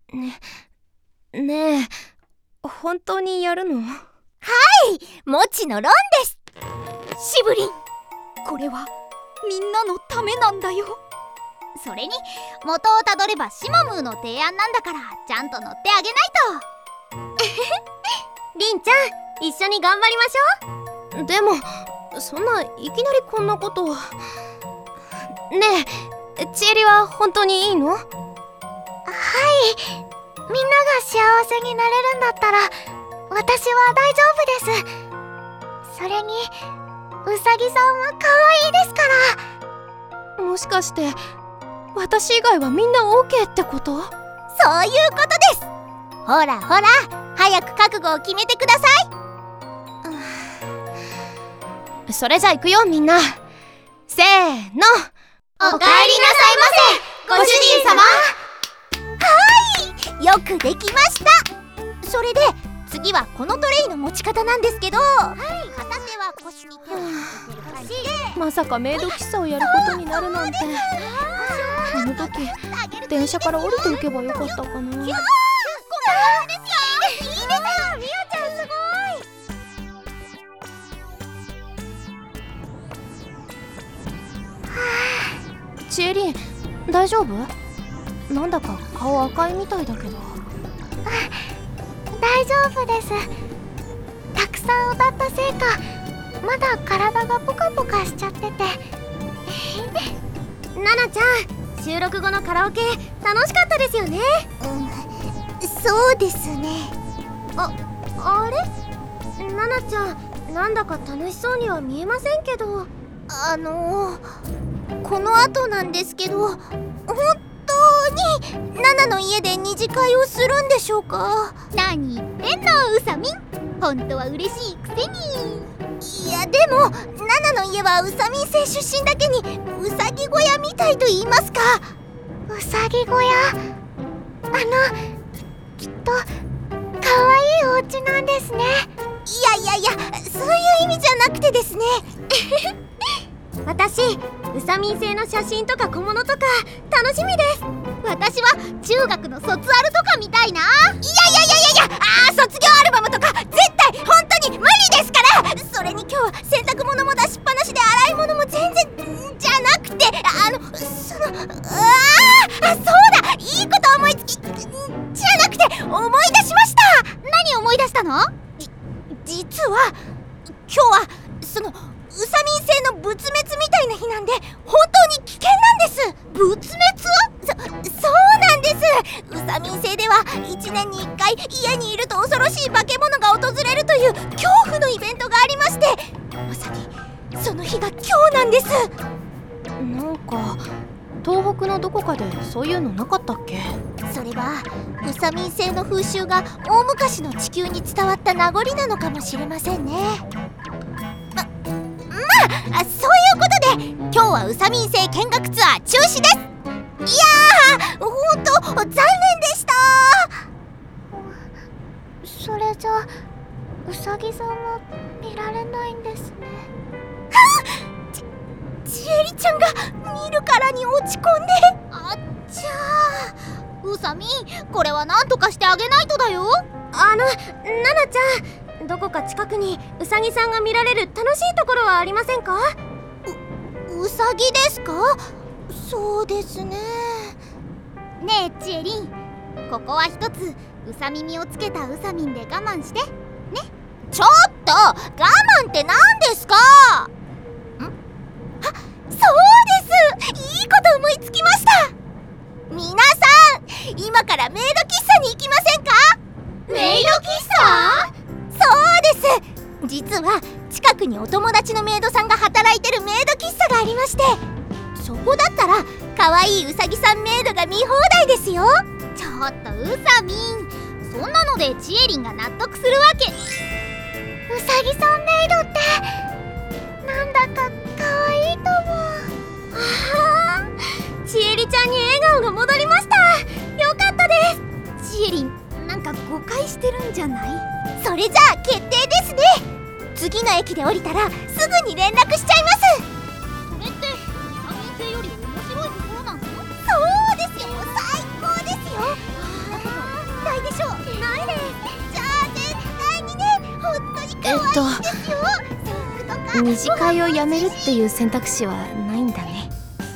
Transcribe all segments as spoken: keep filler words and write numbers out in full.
ね、ねえ、本当にやるの？ はい、もちのろんです。しぶりん、これはみんなのためなんだよ。それに元をたどればシマムーの提案なんだから、ちゃんと乗ってあげないと。 りんちゃん、一緒に頑張りましょう。でもそんないきなりこんなことを。ねえ、ちえりは本当にいいの？はい、 みんなが幸せになれるんだったら私は大丈夫です。それにうさぎさんは可愛いですから。 もしかして私以外はみんな オーケー ってこと？ そういうことです。ほらほら、早く覚悟を決めてください。それじゃ行くよ、みんな。せーの。 おかえりなさいませ、ご主人様。はい、よくできました。それで次はこのトレイの持ち方なんですけど、はい、片手は腰に手を当てる感じで。 まさかメイド喫茶をやることになるなんて。あの時電車から降りておけばよかったかな。こんなですよ。いいですよ、みおちゃんすごい。ちえりん、大丈夫？なんだか顔赤いみたいだけど。 大丈夫です。たくさん歌ったせいか、まだ体がポカポカしちゃってて。 ななちゃん、収録後のカラオケ楽しかったですよね。 うん、そうですね。 あ、あれ？ななちゃん、なんだか楽しそうには見えませんけど。 あのー、この後なんですけど、本当にナナの家で二次会をするんでしょうか？何言ってんの、うさみん。本当は嬉しいくせに。いやでもナナの家はうさみん星出身だけにうさぎ小屋みたいと言いますか。うさぎ小屋、あのきっとかわいいお家なんですね。いやいやいや、そういう意味じゃなくてですね。 私、うさみん星の写真とか小物とか楽しみです。 私は中学の卒アルとか見たいな。いやいやいやいやいや、あー、卒業アルバムとか絶対本当に無理ですから。それに今日は洗濯物も出しっぱなしで洗い物も全然じゃなくて、あのそのあーあ、そうだ、いいこと思いつきじゃなくて思い出しました。何思い出したの？実は今日はそのうさみん星の仏滅みたいな日なんで、本当に危険なんです。仏滅？そ、そうなんです。うさみん星ではいちねんにいっかい家にいると恐ろしい化け物が訪れるという恐怖のイベントがありまして、まさにその日が今日なんです。 なんか東北のどこかでそういうのなかったっけ？ それはうさみん星の風習が大昔の地球に伝わった名残なのかもしれませんね。ま、まあ、そういうことで今日はうさみん星見学ツアー中止です。いやー、ほんと残念でした。それじゃうさぎさんは見られないんですね。はっ！ち、ちえりちゃんが見るからに落ち込んで。あっちゃー、うさみん、これは何とかしてあげないとだよ。 あの、ななちゃん、どこか近くにうさぎさんが見られる楽しいところはありませんか？ う、うさぎですか？そうですね。ねえちえりん、ここは一つうさ耳をつけたうさみんで我慢してね。ちょっと我慢って何ですか？ん？は、そうです、いいこと思いつきました。皆さん、今からメイド喫茶に行きませんか？メイド喫茶？そうです。実は近くにお友達のメイドさんが働いてるメイド喫茶がありまして、そこだったら可愛いうさぎさんメイドが見放題ですよ。ちょっとうさみん、そんなのでちえりんが納得するわけ。うさぎさんメイドってなんだか可愛いと思う。 はあ、ちえりちゃんに笑顔が戻りました。よかったです。 ちえりん、なんか誤解してるんじゃない？それじゃあ決定ですね。次の駅で降りたらすぐに連絡しちゃいます。それってうさみん星より面白いところなの？そうですよ、最高ですよ。 と二次会をやめるっていう選択肢はないんだね。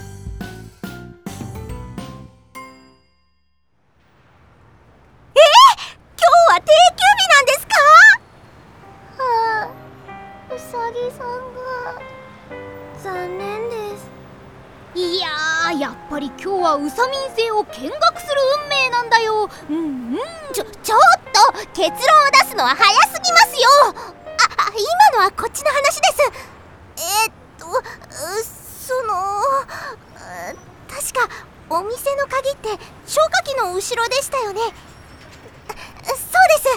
えー、今日は定休日なんですか？はあ、うさぎさんが残念です。いやー、やっぱり今日はうさみん星を見学する運命なんだよ。うんうん。ちょ、ちょっと結論を出すのは早すぎますよ。あ、あ、今のはこっちの話です。えー、っと、その、確かお店の鍵って消火器の後ろでしたよね。そうです。え、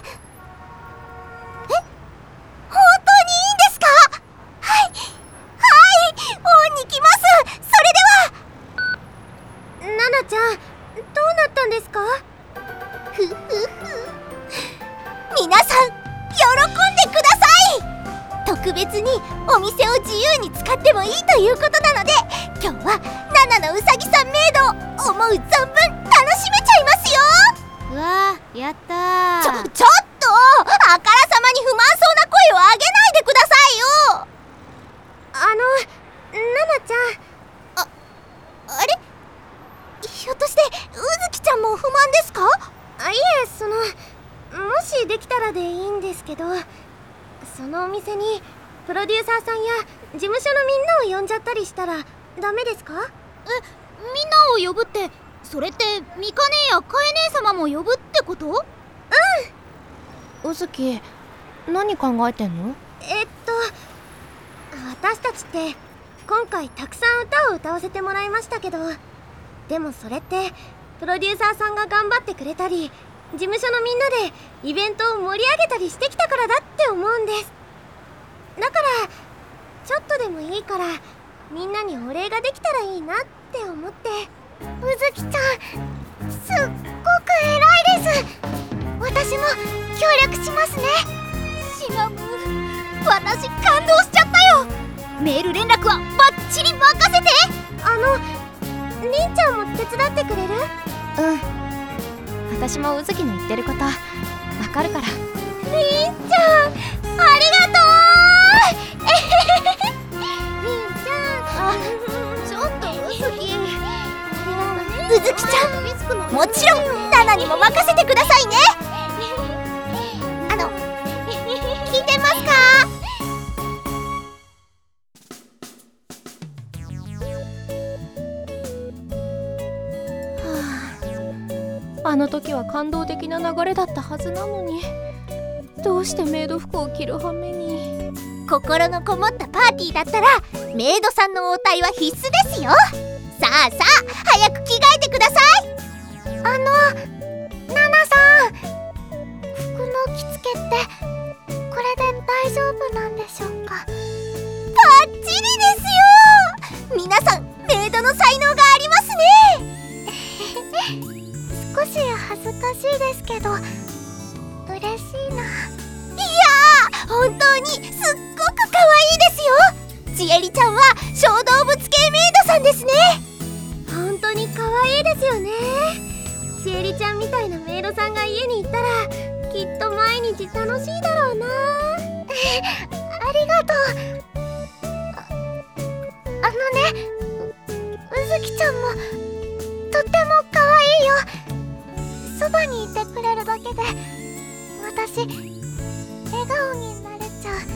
本当にいいんですか？はい、はい、オンに来ます。それでは。ナナちゃん、どうなったんですか？ふふふ。皆さん、喜んでください。特別にお店を自由に使ってもいいということなので、今日はナナのうさぎさんメイドを思う存分楽しめちゃいますよ。 うわー、やったー。 ちょ、ちょっとあからさまに不満そうな声を上げないでくださいよ。あの、ナナちゃん、あ、あれ、ひょっとしてうずきちゃんも不満ですか？あ、いえ、その、もしできたらでいいんですけど、そのお店にプロデューサーさんや事務所のみんなを呼んじゃったりしたらダメですか？ え、みんなを呼ぶって、それってミカ姉やカエ姉様も呼ぶってこと？ うずき、何考えてんの？ えっと私たちって今回たくさん歌を歌わせてもらいましたけど、でもそれってプロデューサーさんが頑張ってくれたり、事務所のみんなでイベントを盛り上げたりしてきたからだって思うんです。だからちょっとでもいいからみんなにお礼ができたらいいなって思って。うずきちゃん、すっごく偉いです。私も協力しますね。シマム、私感動しちゃったよ。メール連絡はバッチリ任せて。あの、りんちゃんも手伝ってくれる？ うん、私もうずきの言ってることわかるから。 りんちゃん、ありがとう。えへへへ。りんちゃん、あ、ちょっとうずき、うずきちゃん、もちろんナナにも任せてくださいね。あの、聞いてますか？ あの時は感動的な流れだったはずなのに、どうしてメイド服を着る羽目に。 心のこもったパーティーだったらメイドさんの応対は必須ですよ。さあさあ、早く着替えてください。あの、ナナさん、服の着付けってこれで大丈夫なんでしょうか？バッチリですよ。皆さん、メイドの才能がありますね。少し恥ずかしいですけど嬉しいな。いやー、本当にすっごく可愛いですよ。ちえりちゃんは小動物系メイドさんですね。本当に可愛いですよね。ちえりちゃんみたいなメイドさんが家にいたらきっと毎日楽しいだろうな。ありがとう。あ、あのね、うずきちゃんもとっても可愛いよ。そばにいてくれるだけで私笑顔になれちゃう。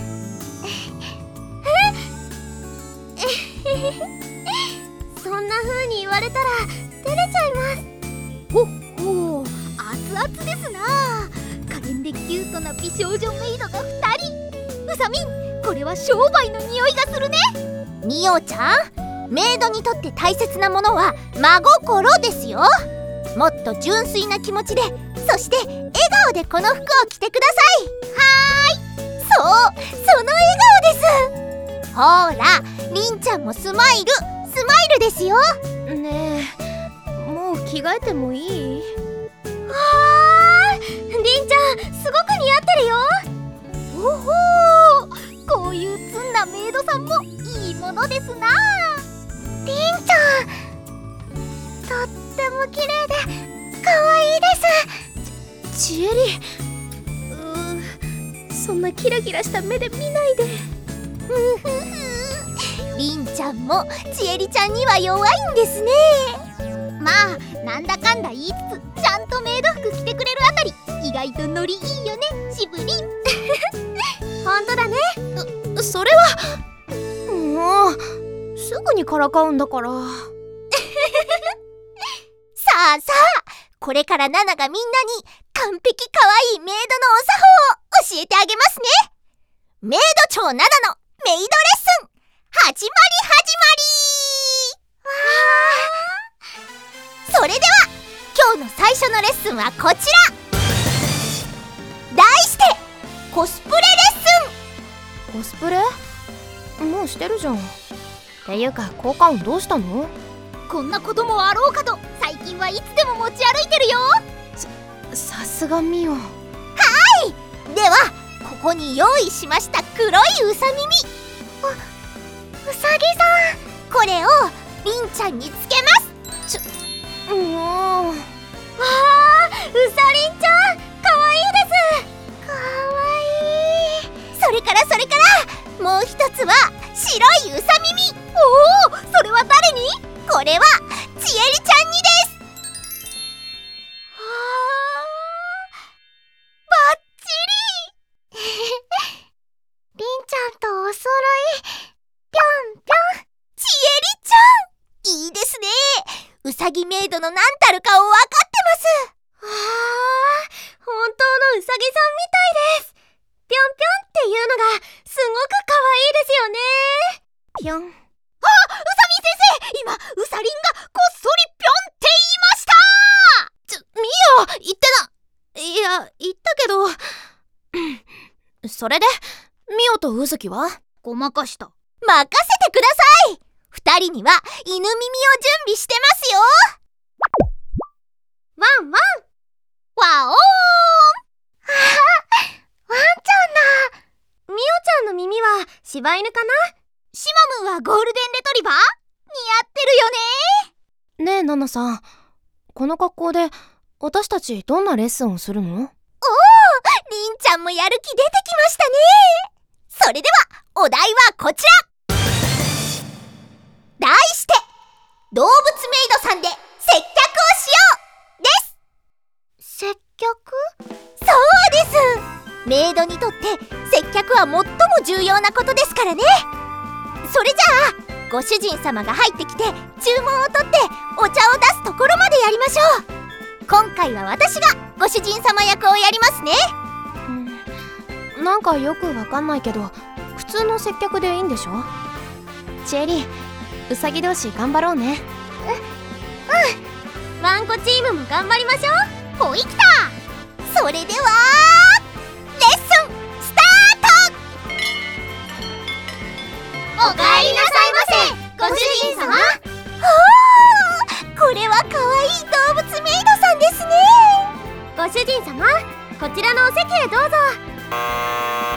ええそんな風に言われたら照れちゃいます。ほっほー、熱々ですな。可憐でキュートな美少女メイドがふたり。うさみん、これは商売の匂いがするね。みおちゃん、メイドにとって大切なものは真心ですよ。もっと純粋な気持ちで、そして笑顔でこの服を着てください。はーい、そう、その笑顔です。ほーら、りんちゃんもスマイル、スマイルですよ。 ねえ、もう着替えてもいい？ わー、りんちゃんすごく似合ってるよ。おほー、こういうツンなメイドさんもいいものですな。りんちゃん、とっても綺麗で可愛いです。 ちえり、うー、そそんなキラキラした目で見ないで。 りんちゃんもちえりちゃんには弱いんですね。まあなんだかんだ言いつつちゃんとメイド服着てくれるあたり意外とノリいいよね、しぶりん。 ほんとだね。 それはもうすぐにからかうんだから。 さあさあ、これからナナがみんなに完璧可愛いメイドのお作法を教えてあげますね。メイド長ナナのメイドレッスン始まり始まり。わー。それでは今日の最初のレッスンはこちら。題してコスプレレッスン。 コスプレ？もうしてるじゃん。っていうか効果音どうしたの？ こんなこともあろうかと最近はいつでも持ち歩いてるよ。 さすがミオ。 はい、ではここに用意しました黒いうさ耳。あ、うさぎさん、これをりんちゃんにつけます。ちょ、もう。 わー、うさりんちゃんかわいいです。 かわいい。それからそれからもう一つは白いうさ耳。おお、それは誰に？これはちえりちゃんにです。はあ、バッチリ。りんちゃんとお揃い。ぴょんぴょん。ちえりちゃん、いいですね。うさぎメイドの何たるかを分かってます。 わー、本当のうさぎさんみたいです。ぴょんぴょんっていうのがすごくかわいいですよね。 ぴょん。 あ、うさみ先生、今うさりんがこっそりぴょんって言いました。 ちょ、ミオ、言ってな。いや、言ったけど。それでミオとうずきは？ ごまかした。任せてください。二人には犬耳を準備してますよ。 ワンワン。 ワオーン。あ、ワンちゃんだ。 ミオちゃんの耳は柴犬かな？ シマムンはゴールデンレトリバー？似合ってるよね。 ねえナナさん、この格好で私たちどんなレッスンをするの？ おお、りんちゃんもやる気出てきましたね。それではお題はこちら。題して動物メイドさんで接客をしようです。接客？そうです。メイドにとって接客は最も重要なことですからね。それじゃあご主人様が入ってきて注文を取ってお茶を出すところまでやりましょう。今回は私がご主人様役をやりますね。 うん、なんかよくわかんないけど普通の接客でいいんでしょ？チエリ、うさぎ同士頑張ろうね。 う、うん。ワンコチームも頑張りましょう。 ほいきた。それではレッスンスタート。おかえりなさいませ、ご主人様。おー、これはかわいい動物メイドさんですね。 ご主人様、こちらのお席へどうぞ。 はい、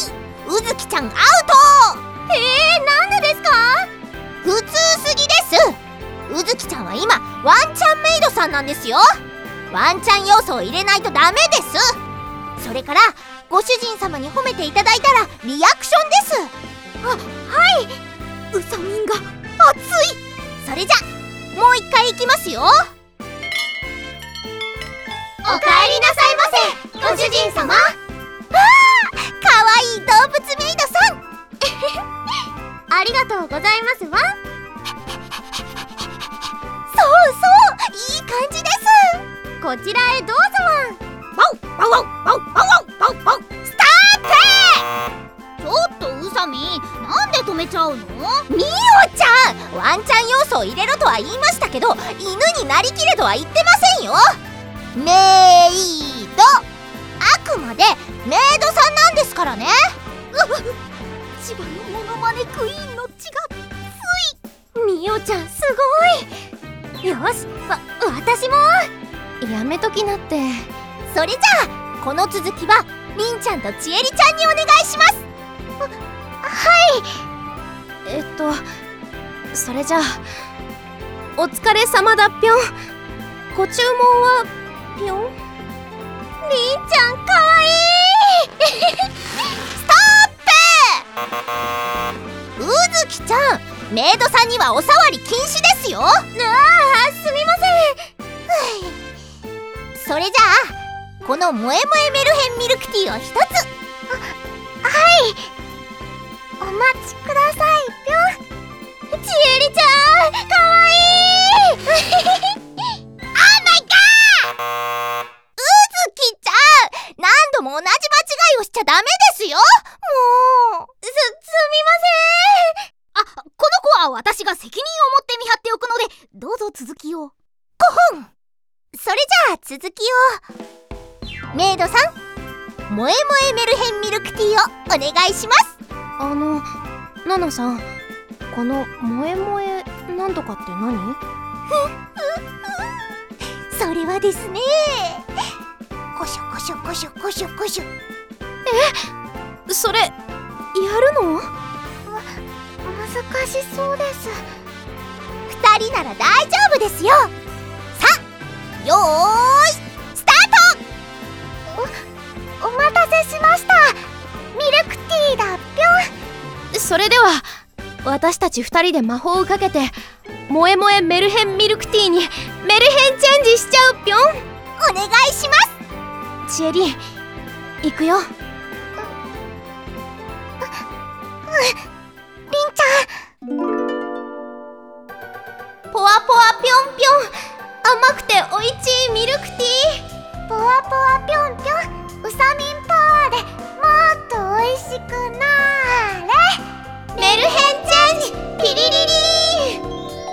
うずきちゃんアウト。 えー、なんでですか？ 普通すぎです。うずきちゃんは今ワンちゃんメイドさんなんですよ。ワンちゃん要素を入れないとダメです。それからご主人様に褒めていただいたらリアクションです。あ、はい。うさみんが熱い。それじゃもう一回いきますよ。 おかえりなさいませ、ご主人様。 わあ、かわいい動物メイドさん。 ありがとうございますわ。 そうそう、いい感じです。 こちらへどうぞワンワンワンワンワンワンワンワン。スタート。ちょっとうさみ、なんで止めちゃうの？みおちゃん、ワンちゃん要素を入れろとは言いましたけど犬になりきれとは言ってませんよ。メイド、あくまでメイドさんなんですからね。千葉のモノマネクイーンの血がつい。 みおちゃんすごい。よし、わ、私も。 やめときなって。 それじゃあこの続きはりんちゃんとちえりちゃんにお願いします。は、はい。 えっとそれじゃあお疲れ様だぴょん。ご注文はぴょん。 りんちゃんかわいい。 メイドさんにはお触り禁止ですよ。ああ、すみません。それじゃあこの萌え萌えメルヘンミルクティーを一つ。はい、お待ちください。ぴょん。ちえりちゃん、かわいい。オーマイガー。うずきちゃん、何度も同じ間違いをしちゃダメですよ。もうす、すみません。あ、この子は私が責任を持って見張っておくので、どうぞ続きを。ごほん。それじゃあ続きを。メイドさん、萌え萌えメルヘンミルクティーをお願いします。 あのナナさん、この萌え萌えなんとかって何？ それはですね、こしょこしょこしょこしょこしょ。 え、それやるの？ 難しそうです。二人なら大丈夫ですよ。さあ、よーいスタート。お、お待たせしました。ミルクティーだぴょん。 それでは私たち二人で魔法をかけて萌え萌えメルヘンミルクティーにメルヘンチェンジしちゃうぴょん。 お願いします。 ちえりん、行くよ。 りんちゃん。 ポワポワぴょんぴょん、甘くておいちいミルクティー。 ポワポワぴょんぴょん、ウサミンパワーでもっとおいしくなーれ。 メルヘンチェンジピリリリー。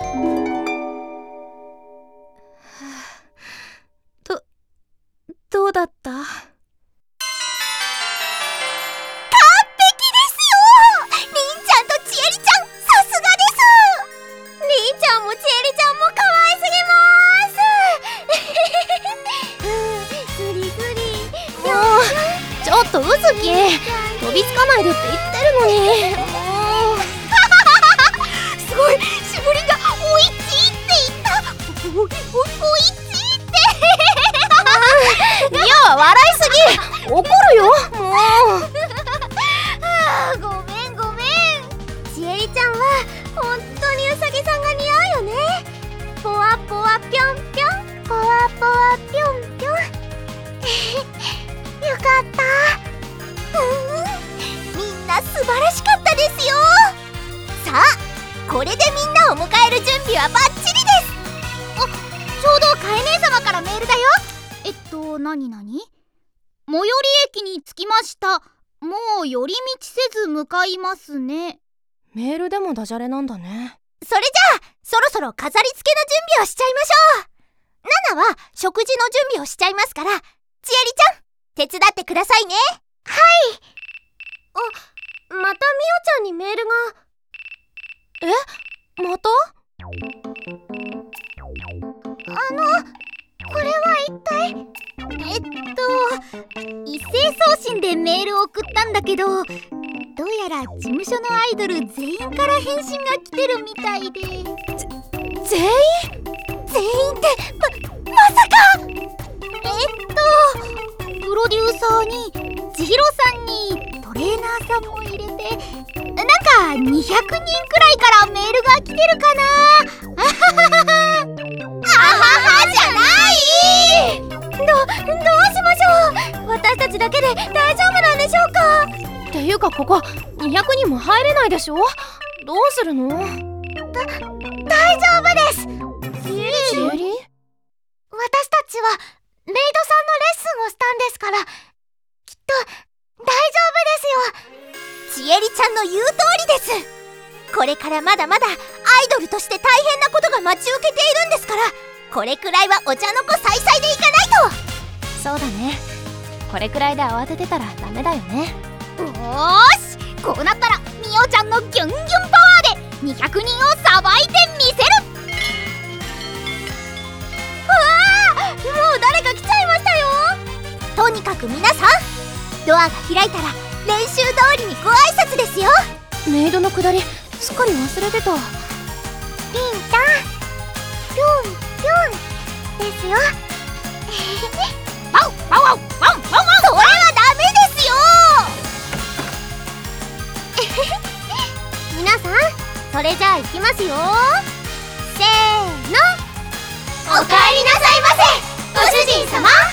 ど、どうだった？ちょっとうずき、飛びつかないでって言ってるのに。 すごい、しぶりがおいちいって言った。お、お、おいちいってミヤは笑いすぎ。怒るよ、もう。 あー、ごめんごめん。ちえりちゃんは本当にうさぎさんが似合うよね。ポワポワぴょんぴょん、ポワポワぴょんぴょん。よかった。うん、みんな素晴らしかったですよ。さあ、これでみんなを迎える準備はバッチリです。あ、ちょうどかえ姉様からメールだよ。えっと、なになに？最寄り駅に着きました。もう寄り道せず向かいますね。 メールでもダジャレなんだね。 それじゃあ、そろそろ飾り付けの準備をしちゃいましょう。ナナは食事の準備をしちゃいますから、ちえりちゃん手伝ってくださいね。はい。 あ、またみおちゃんにメールが。 え、また？ あの、これは一体？えっと、一斉送信でメールを送ったんだけど、どうやら事務所のアイドル全員から返信が来てるみたいで。 全員？ 全員ってま、まさか。えっとプロデューサーに千尋さんにトレーナーさんも入れて、なんかにひゃくにんくらいからメールが来てるかな。あはははあははじゃない。ど、どうしましょう。私たちだけで大丈夫なんでしょうか。 っていうかここにひゃくにんも入れないでしょ。どうするの？だ、 大丈夫です。 ちえり？ 私たちはメイドさんのレッスンをしたんですから、きっと大丈夫ですよ。ちえりちゃんの言う通りです。これからまだまだアイドルとして大変なことが待ち受けているんですから、これくらいはお茶の子さいさいでいかないと。 そうだね、これくらいで慌ててたらダメだよね。 おーし、こうなったらみおちゃんのギュンギュンパワーでにひゃくにんをさばいてみせる。うわー、もう誰か来ちゃいましたよ。とにかく皆さん、ドアが開いたら練習通りにご挨拶ですよ。 メイドのくだりすっかり忘れてた。 りんちゃん、ぴょんぴょんですよ。ワンワンワンワンワンワン。それはダメですよ。皆さん、そそれじゃあいきますよ。せーの、 おかえりなさいませご主人様。